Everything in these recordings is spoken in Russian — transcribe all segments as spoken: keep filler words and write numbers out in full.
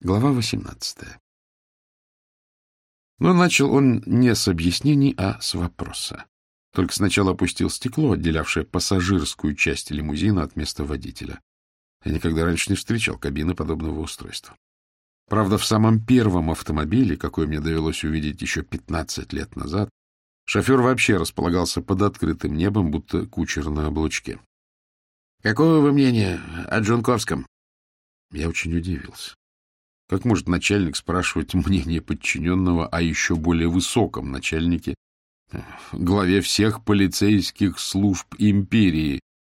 Глава восемнадцатая. Но начал он не с объяснений, а с вопроса. Только сначала опустил стекло, отделявшее пассажирскую часть лимузина от места водителя. Я никогда раньше не встречал кабины подобного устройства. Правда, в самом первом автомобиле, какой мне довелось увидеть еще пятнадцать лет назад, шофер вообще располагался под открытым небом, будто кучер на облучке. — Какое вы мнение о Джунковском? Я очень удивился. Как может начальник спрашивать мнение подчиненного о еще более высоком начальнике, главе всех полицейских служб империи?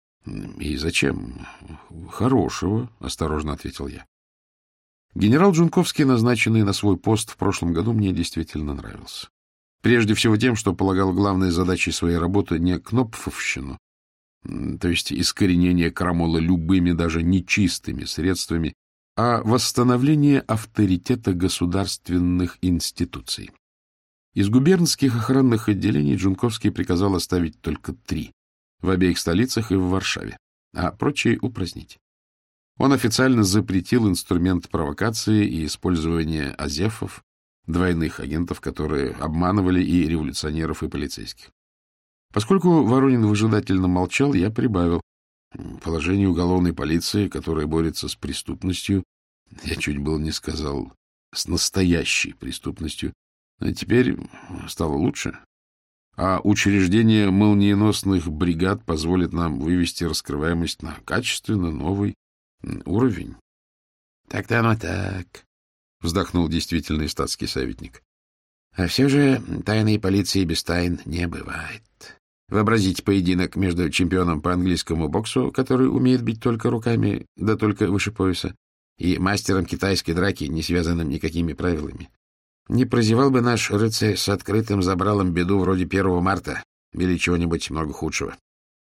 И зачем? Хорошего, осторожно ответил я. Генерал Джунковский, назначенный на свой пост в прошлом году, мне действительно нравился. Прежде всего тем, что полагал главной задачей своей работы не кнопфовщину, то есть искоренение крамола любыми, даже нечистыми средствами, а восстановление авторитета государственных институций. Из губернских охранных отделений Джунковский приказал оставить только три — в обеих столицах и в Варшаве, а прочие упразднить. Он официально запретил инструмент провокации и использование азефов, двойных агентов, которые обманывали и революционеров, и полицейских. Поскольку Воронин выжидательно молчал, я прибавил: положение уголовной полиции, которая борется с преступностью, я чуть было не сказал, с настоящей преступностью, а теперь стало лучше. А учреждение молниеносных бригад позволит нам вывести раскрываемость на качественно новый уровень. — Так-то оно так, — вздохнул действительный статский советник. — А все же тайной полиции без тайн не бывает. Вообразите поединок между чемпионом по английскому боксу, который умеет бить только руками, да только выше пояса, и мастером китайской драки, не связанным никакими правилами. Не прозевал бы наш рыцарь с открытым забралом беду вроде первого марта или чего-нибудь много худшего.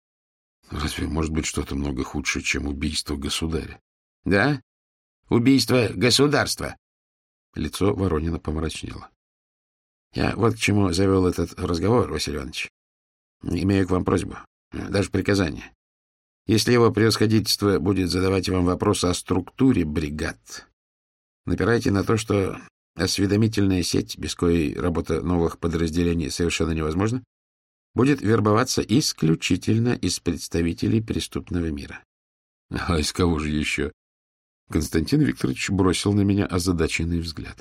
Разве может быть что-то много худшее, чем убийство государя? Да, убийство государства. Лицо Воронина помрачнело. Я вот к чему завел этот разговор, Василий Иванович. Имею к вам просьбу, даже приказание. Если его превосходительство будет задавать вам вопросы о структуре бригад, напирайте на то, что осведомительная сеть, без коей работа новых подразделений совершенно невозможна, будет вербоваться исключительно из представителей преступного мира. А из кого же еще? Константин Викторович бросил на меня озадаченный взгляд.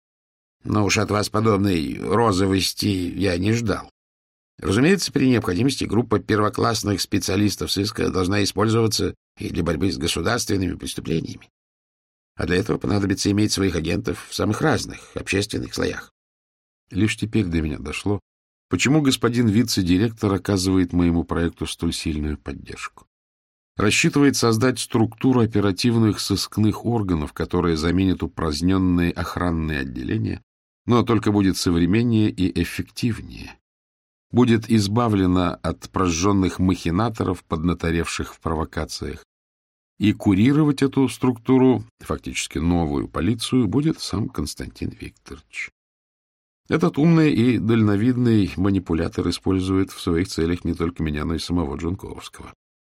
Но уж от вас подобной розовости я не ждал. Разумеется, при необходимости группа первоклассных специалистов сыска должна использоваться и для борьбы с государственными преступлениями. А для этого понадобится иметь своих агентов в самых разных общественных слоях. Лишь теперь до меня дошло, почему господин вице-директор оказывает моему проекту столь сильную поддержку. Рассчитывает создать структуру оперативных сыскных органов, которая заменит упраздненные охранные отделения, но только будет современнее и эффективнее. Будет избавлена от прожженных махинаторов, поднаторевших в провокациях. И курировать эту структуру, фактически новую полицию, будет сам Константин Викторович. Этот умный и дальновидный манипулятор использует в своих целях не только меня, но и самого Джунковского.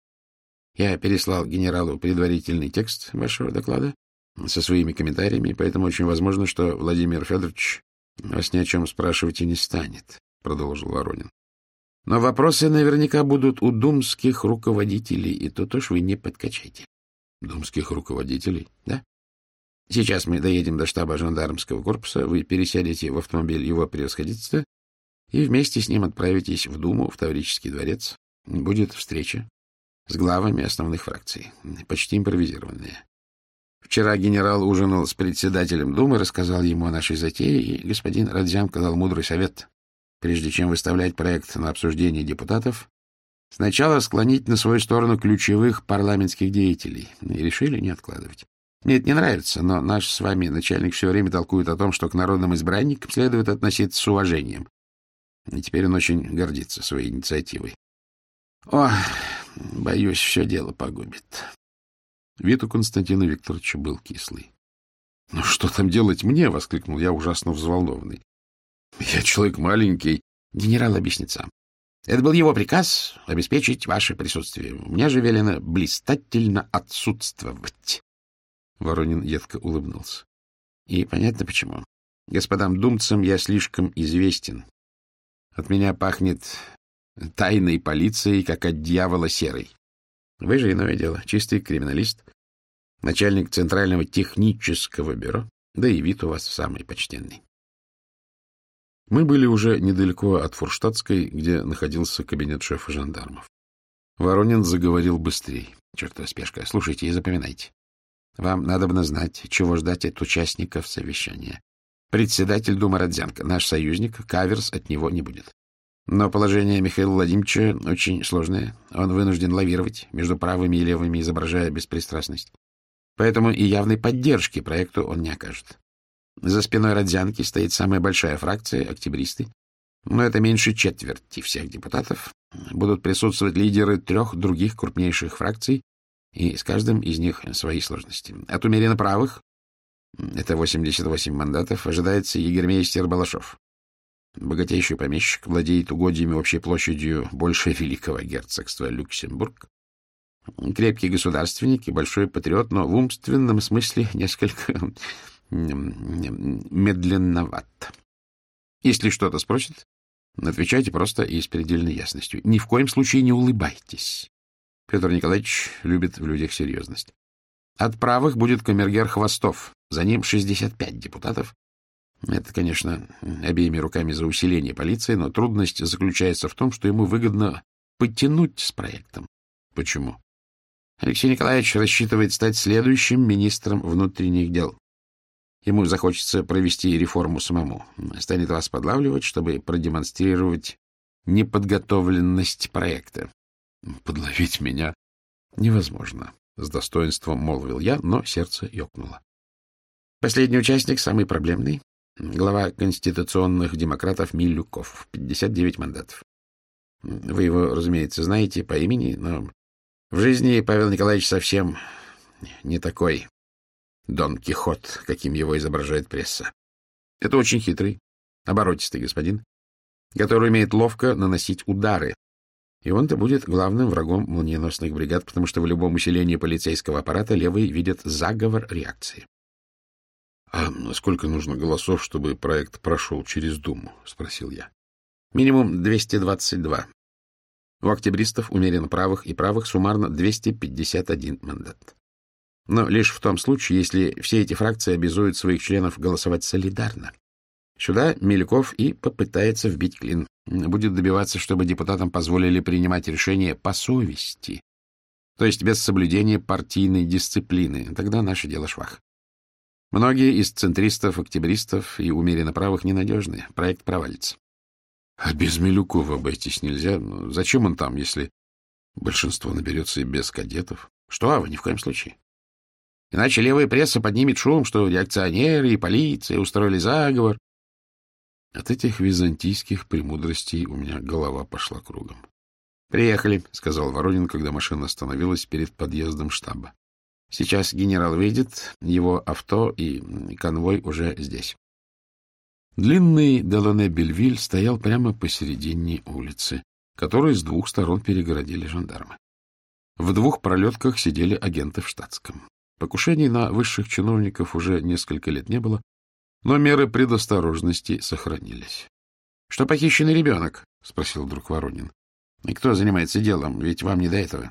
Я переслал генералу предварительный текст вашего доклада со своими комментариями, поэтому очень возможно, что Владимир Федорович вас ни о чем спрашивать и не станет, — продолжил Воронин. Но вопросы наверняка будут у думских руководителей, и тут уж вы не подкачайте. Думских руководителей? Да. Сейчас мы доедем до штаба жандармского корпуса, вы пересядете в автомобиль его превосходительства и вместе с ним отправитесь в Думу, в Таврический дворец. Будет встреча с главами основных фракций, почти импровизированная. Вчера генерал ужинал с председателем Думы, рассказал ему о нашей затее, и господин Родзянко дал мудрый совет. Прежде чем выставлять проект на обсуждение депутатов, сначала склонить на свою сторону ключевых парламентских деятелей. И решили не откладывать. Мне это не нравится, но наш с вами начальник все время толкует о том, что к народным избранникам следует относиться с уважением. И теперь он очень гордится своей инициативой. О, боюсь, все дело погубит. Вид у Константина Викторовича был кислый. — Ну что там делать мне? — воскликнул я, ужасно взволнованный. Я человек маленький. Генерал объяснит сам. Это был его приказ обеспечить ваше присутствие. Мне же велено блистательно отсутствовать. Воронин едко улыбнулся. И понятно почему. Господам думцам я слишком известен. От меня пахнет тайной полицией, как от дьявола серой. Вы же иное дело, чистый криминалист, начальник Центрального технического бюро, да и вид у вас самый почтенный. Мы были уже недалеко от Фурштадтской, где находился кабинет шефа жандармов. Воронин заговорил быстрее. Чертова спешка. Слушайте и запоминайте. Вам надобно знать, чего ждать от участников совещания. Председатель Думы Родзянко, наш союзник, каверс от него не будет. Но положение Михаила Владимировича очень сложное. Он вынужден лавировать между правыми и левыми, изображая беспристрастность. Поэтому и явной поддержки проекту он не окажет. За спиной Родзянки стоит самая большая фракция — октябристы. Но это меньше четверти всех депутатов. Будут присутствовать лидеры трех других крупнейших фракций, и с каждым из них свои сложности. От умеренно правых, это восемьдесят восемь мандатов, ожидается егермейстер Балашов. Богатейший помещик, владеет угодьями общей площадью больше великого герцогства Люксембург. Крепкий государственник и большой патриот, но в умственном смысле несколько медленноват. Если что-то спросит, отвечайте просто и с предельной ясностью. Ни в коем случае не улыбайтесь. Петр Николаевич любит в людях серьезность. От правых будет камергер Хвостов. За ним шестьдесят пять депутатов. Это, конечно, обеими руками за усиление полиции, но трудность заключается в том, что ему выгодно подтянуть с проектом. Почему? Алексей Николаевич рассчитывает стать следующим министром внутренних дел. Ему захочется провести реформу самому. Станет вас подлавливать, чтобы продемонстрировать неподготовленность проекта. Подловить меня невозможно, — с достоинством молвил я, но сердце ёкнуло. Последний участник, самый проблемный, глава конституционных демократов Милюков, пятьдесят девять мандатов. Вы его, разумеется, знаете по имени, но в жизни Павел Николаевич совсем не такой Дон Кихот, каким его изображает пресса. Это очень хитрый, оборотистый господин, который умеет ловко наносить удары. И он-то будет главным врагом молниеносных бригад, потому что в любом усилении полицейского аппарата левые видят заговор реакции. — А сколько нужно голосов, чтобы проект прошел через Думу? — спросил я. — Минимум двести двадцать два. У октябристов, умеренно правых и правых, суммарно двести пятьдесят один мандат. Но лишь в том случае, если все эти фракции обязуют своих членов голосовать солидарно. Сюда Милюков и попытается вбить клин. Будет добиваться, чтобы депутатам позволили принимать решения по совести, то есть без соблюдения партийной дисциплины. Тогда наше дело швах. Многие из центристов, октябристов и умеренно правых ненадежны. Проект провалится. А без Милюкова обойтись нельзя. Зачем он там, если большинство наберется и без кадетов? Что, а вы ни в коем случае. Иначе левая пресса поднимет шум, что реакционеры и полиция устроили заговор. От этих византийских премудростей у меня голова пошла кругом. — Приехали, — сказал Воронин, когда машина остановилась перед подъездом штаба. — Сейчас генерал выйдет, его авто и конвой уже здесь. Длинный Делоне-Бельвиль стоял прямо посередине улицы, которую с двух сторон перегородили жандармы. В двух пролетках сидели агенты в штатском. Покушений на высших чиновников уже несколько лет не было, но меры предосторожности сохранились. — Что похищенный ребенок? — спросил вдруг Воронин. — И кто занимается делом? Ведь вам не до этого.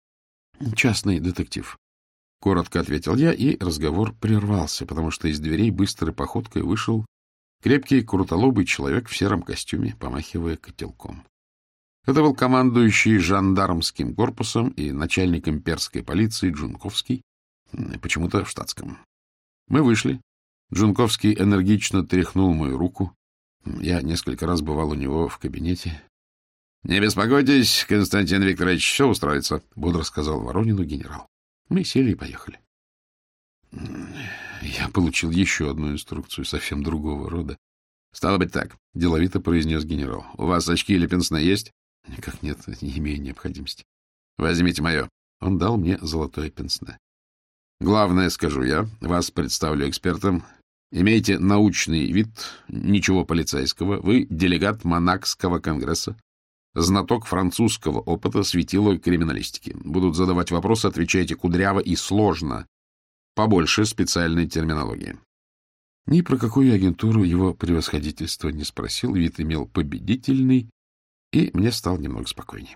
— Частный детектив. Коротко ответил я, и разговор прервался, потому что из дверей быстрой походкой вышел крепкий, крутолобый человек в сером костюме, помахивая котелком. Это был командующий жандармским корпусом и начальник имперской полиции Джунковский, почему-то в штатском. Мы вышли. Джунковский энергично тряхнул мою руку. Я несколько раз бывал у него в кабинете. — Не беспокойтесь, Константин Викторович, все устроится, — бодро сказал Воронину генерал. Мы сели и поехали. Я получил еще одну инструкцию совсем другого рода. — Стало быть так, — деловито произнес генерал. — У вас очки или пенсне есть? — Никак нет, не имею необходимости. — Возьмите мое. Он дал мне золотое пенсне. — Главное, скажу я, вас представлю экспертом. Имеете научный вид, ничего полицейского. Вы делегат Монакского конгресса, знаток французского опыта, светило криминалистики. Будут задавать вопросы, отвечайте кудряво и сложно. Побольше специальной терминологии. Ни про какую агентуру его превосходительство не спросил, вид имел победительный, и мне стало немного спокойнее.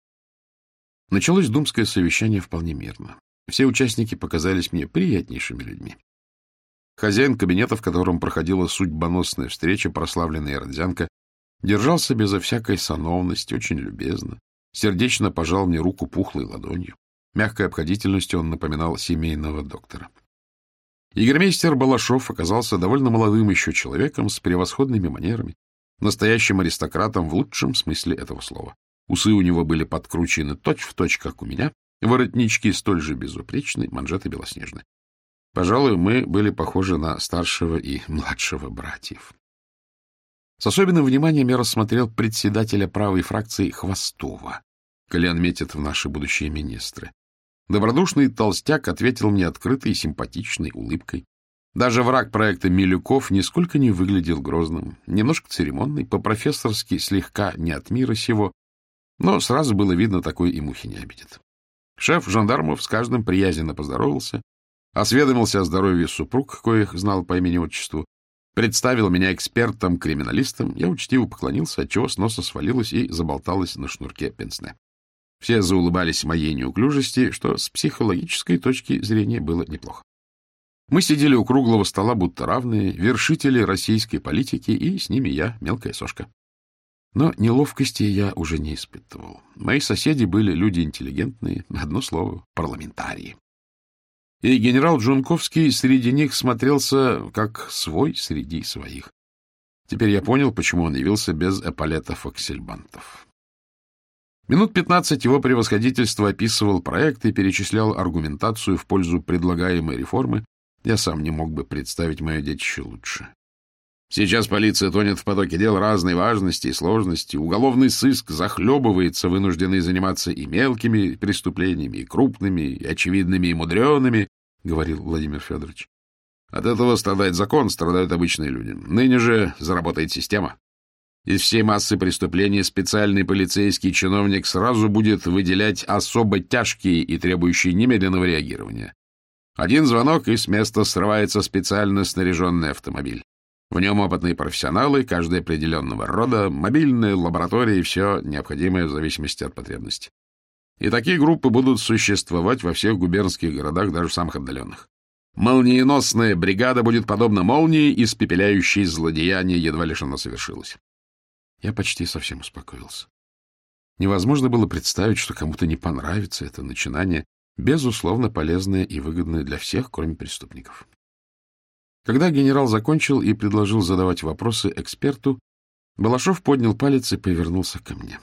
Началось думское совещание вполне мирно. Все участники показались мне приятнейшими людьми. Хозяин кабинета, в котором проходила судьбоносная встреча, прославленный Родзянко, держался безо всякой сановности, очень любезно, сердечно пожал мне руку пухлой ладонью. Мягкой обходительностью он напоминал семейного доктора. Егермейстер Балашов оказался довольно молодым еще человеком с превосходными манерами, настоящим аристократом в лучшем смысле этого слова. Усы у него были подкручены точь-в-точь, как у меня, воротнички столь же безупречны, манжеты белоснежны. Пожалуй, мы были похожи на старшего и младшего братьев. С особенным вниманием я рассмотрел председателя правой фракции Хвостова, коли он метит в наши будущие министры. Добродушный толстяк ответил мне открытой и симпатичной улыбкой. Даже враг проекта Милюков нисколько не выглядел грозным, немножко церемонный, по-профессорски слегка не от мира сего, но сразу было видно, такой и мухи не обидит. Шеф жандармов с каждым приязненно поздоровался, осведомился о здоровье супруг, коих знал по имени-отчеству, представил меня экспертом-криминалистом, я учтиво поклонился, отчего с носа свалилось и заболталось на шнурке пенсне. Все заулыбались моей неуклюжести, что с психологической точки зрения было неплохо. Мы сидели у круглого стола, будто равные, вершители российской политики, и с ними я, мелкая сошка. Но неловкости я уже не испытывал. Мои соседи были люди интеллигентные, одно слово — парламентарии. И генерал Джунковский среди них смотрелся как свой среди своих. Теперь я понял, почему он явился без эполетов-аксельбантов. Минут пятнадцать его превосходительство описывал проект и перечислял аргументацию в пользу предлагаемой реформы. Я сам не мог бы представить мое детище лучше. Сейчас полиция тонет в потоке дел разной важности и сложности. Уголовный сыск захлебывается, вынужденный заниматься и мелкими преступлениями, и крупными, и очевидными, и мудреными, — говорил Владимир Федорович. От этого страдает закон, страдают обычные люди. Ныне же заработает система. Из всей массы преступлений специальный полицейский чиновник сразу будет выделять особо тяжкие и требующие немедленного реагирования. Один звонок, и с места срывается специально снаряженный автомобиль. В нем опытные профессионалы, каждый определенного рода, мобильные лаборатории и все необходимое в зависимости от потребностей. И такие группы будут существовать во всех губернских городах, даже в самых отдаленных. Молниеносная бригада будет подобна молнии, испепеляющей злодеяние, едва лишь оно совершилось. Я почти совсем успокоился. Невозможно было представить, что кому-то не понравится это начинание, безусловно полезное и выгодное для всех, кроме преступников. Когда генерал закончил и предложил задавать вопросы эксперту, Балашов поднял палец и повернулся ко мне.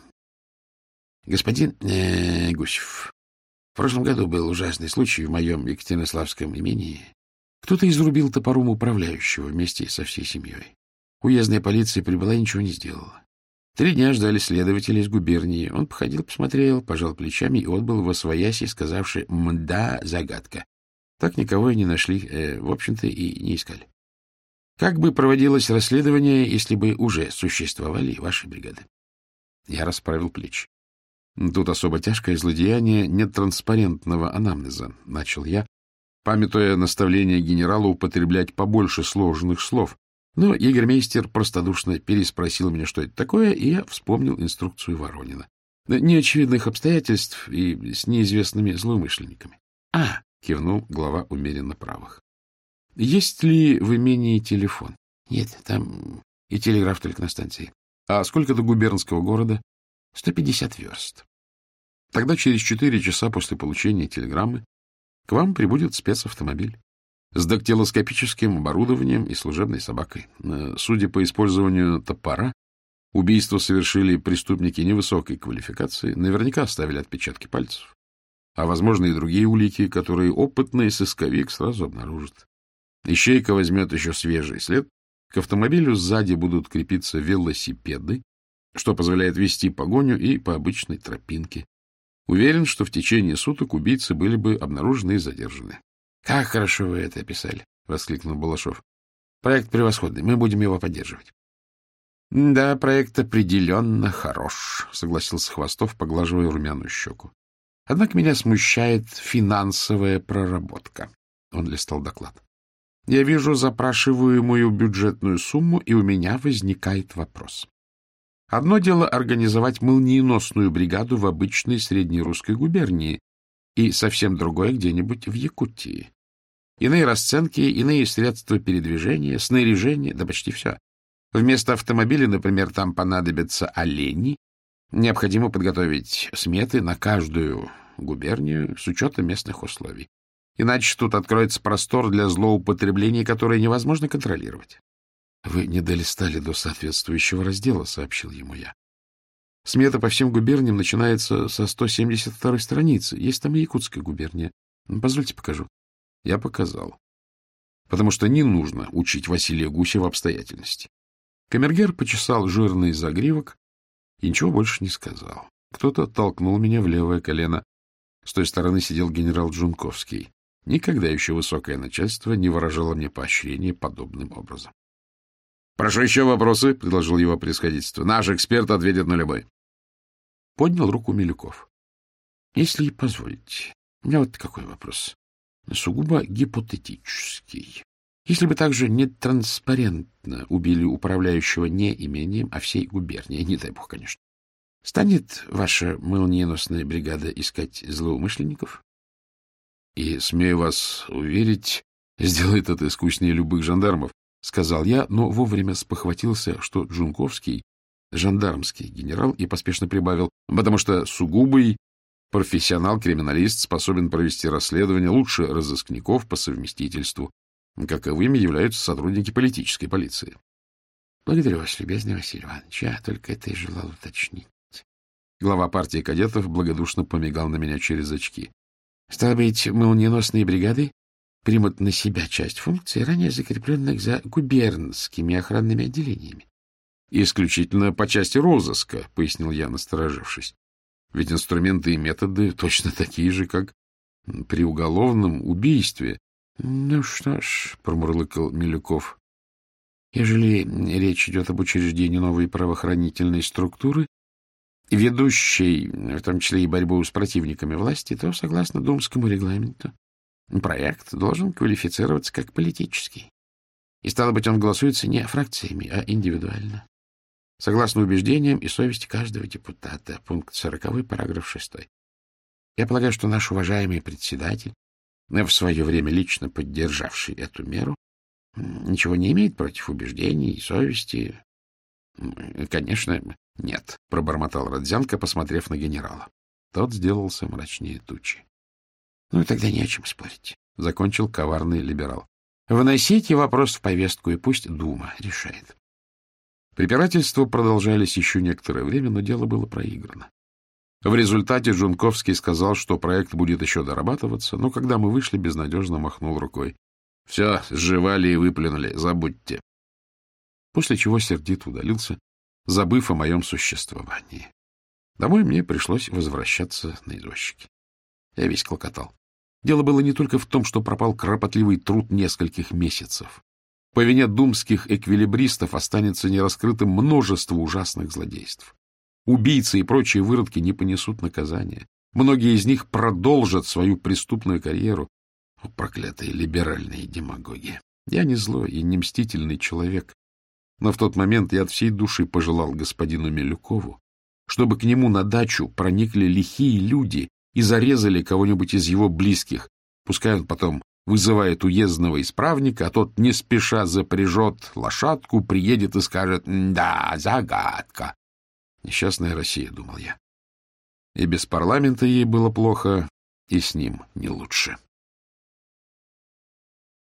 — Господин э, Гусев, в прошлом году был ужасный случай в моем Екатеринославском имении. Кто-то изрубил топором управляющего вместе со всей семьей. Уездная полиция прибыла и ничего не сделала. Три дня ждали следователя из губернии. Он походил, посмотрел, пожал плечами и отбыл восвояси, сказавши «мда, загадка». Так никого и не нашли, э, в общем-то, и не искали. Как бы проводилось расследование, если бы уже существовали ваши бригады? Я расправил плечи. Тут особо тяжкое злодеяние нетранспарентного анамнеза, начал я, памятуя наставление генерала употреблять побольше сложных слов. Но егермейстер простодушно переспросил меня, что это такое, и я вспомнил инструкцию Воронина. Неочевидных обстоятельств и с неизвестными злоумышленниками. — А! — кивнул глава умеренно правых. — Есть ли в имении телефон? — Нет, там и телеграф только на станции. — А сколько до губернского города? — Сто пятьдесят верст. Тогда через четыре часа после получения телеграммы к вам прибудет спецавтомобиль с дактилоскопическим оборудованием и служебной собакой. Судя по использованию топора, убийство совершили преступники невысокой квалификации, наверняка оставили отпечатки пальцев, а, возможно, и другие улики, которые опытный сысковик сразу обнаружит. Ищейка возьмет еще свежий след, к автомобилю сзади будут крепиться велосипеды, что позволяет вести погоню и по обычной тропинке. Уверен, что в течение суток убийцы были бы обнаружены и задержаны. — Как хорошо вы это описали! — воскликнул Балашов. — Проект превосходный, мы будем его поддерживать. — Да, проект определенно хорош, — согласился Хвостов, поглаживая румяную щеку. — Однако меня смущает финансовая проработка. Он листал доклад. Я вижу запрашиваемую бюджетную сумму, и у меня возникает вопрос. Одно дело организовать молниеносную бригаду в обычной среднерусской губернии, и совсем другое где-нибудь в Якутии. Иные расценки, иные средства передвижения, снаряжение, да почти все. Вместо автомобиля, например, там понадобятся олени. Необходимо подготовить сметы на каждую губернию с учетом местных условий. Иначе тут откроется простор для злоупотреблений, которые невозможно контролировать. — Вы не долистали до соответствующего раздела, — сообщил ему я. Смета по всем губерниям начинается со сто семьдесят второй страницы. Есть там и Якутская губерния. Позвольте покажу. Я показал. Потому что не нужно учить Василия Гусева обстоятельности. Камергер почесал жирный загривок и ничего больше не сказал. Кто-то толкнул меня в левое колено. С той стороны сидел генерал Джунковский. Никогда еще высокое начальство не выражало мне поощрения подобным образом. — Прошу еще вопросы, — предложил его превосходительство. — Наш эксперт ответит на любой. Поднял руку Милюков. — Если позволите, у меня вот какой вопрос. Сугубо гипотетический. Если бы также нетранспарентно убили управляющего не имением, а всей губернией, не дай бог, конечно, станет ваша молниеносная бригада искать злоумышленников? И, смею вас уверить, сделает это искуснее любых жандармов, — сказал я, но вовремя спохватился, что Джунковский — жандармский генерал, и поспешно прибавил, потому что сугубый профессионал-криминалист способен провести расследование лучше разыскников по совместительству, каковыми являются сотрудники политической полиции. — Благодарю вас, любезный Василий Иванович, я только это и желал уточнить. Глава партии кадетов благодушно помигал на меня через очки. — Стало быть, молниеносные бригады примут на себя часть функций, ранее закрепленных за губернскими охранными отделениями. — Исключительно по части розыска, — пояснил я, насторожившись. — Ведь инструменты и методы точно такие же, как при уголовном убийстве. — Ну что ж, — промурлыкал Милюков, — ежели речь идет об учреждении новой правоохранительной структуры, ведущей, в том числе и борьбу с противниками власти, то, согласно Думскому регламенту, проект должен квалифицироваться как политический. И, стало быть, он голосуется не фракциями, а индивидуально. Согласно убеждениям и совести каждого депутата. Пункт сороковой, параграф шестой. Я полагаю, что наш уважаемый председатель, в свое время лично поддержавший эту меру, ничего не имеет против убеждений и совести. — Конечно, нет, — пробормотал Родзянко, посмотрев на генерала. Тот сделался мрачнее тучи. — Ну, тогда не о чем спорить, — закончил коварный либерал. — Выносите вопрос в повестку, и пусть Дума решает. Препирательства продолжались еще некоторое время, но дело было проиграно. В результате Джунковский сказал, что проект будет еще дорабатываться, но когда мы вышли, безнадежно махнул рукой. — Все, сживали и выплюнули, забудьте. После чего сердито удалился, забыв о моем существовании. Домой мне пришлось возвращаться на извозчике. Я весь клокотал. Дело было не только в том, что пропал кропотливый труд нескольких месяцев. По вине думских эквилибристов останется нераскрытым множество ужасных злодейств. Убийцы и прочие выродки не понесут наказания. Многие из них продолжат свою преступную карьеру. О, проклятые либеральные демагоги! Я не злой и не мстительный человек, но в тот момент я от всей души пожелал господину Милюкову, чтобы к нему на дачу проникли лихие люди и зарезали кого-нибудь из его близких. Пускай он потом вызывает уездного исправника, а тот не спеша запряжет лошадку, приедет и скажет: «Да, загадка». Несчастная Россия, — думал я. И без парламента ей было плохо, и с ним не лучше.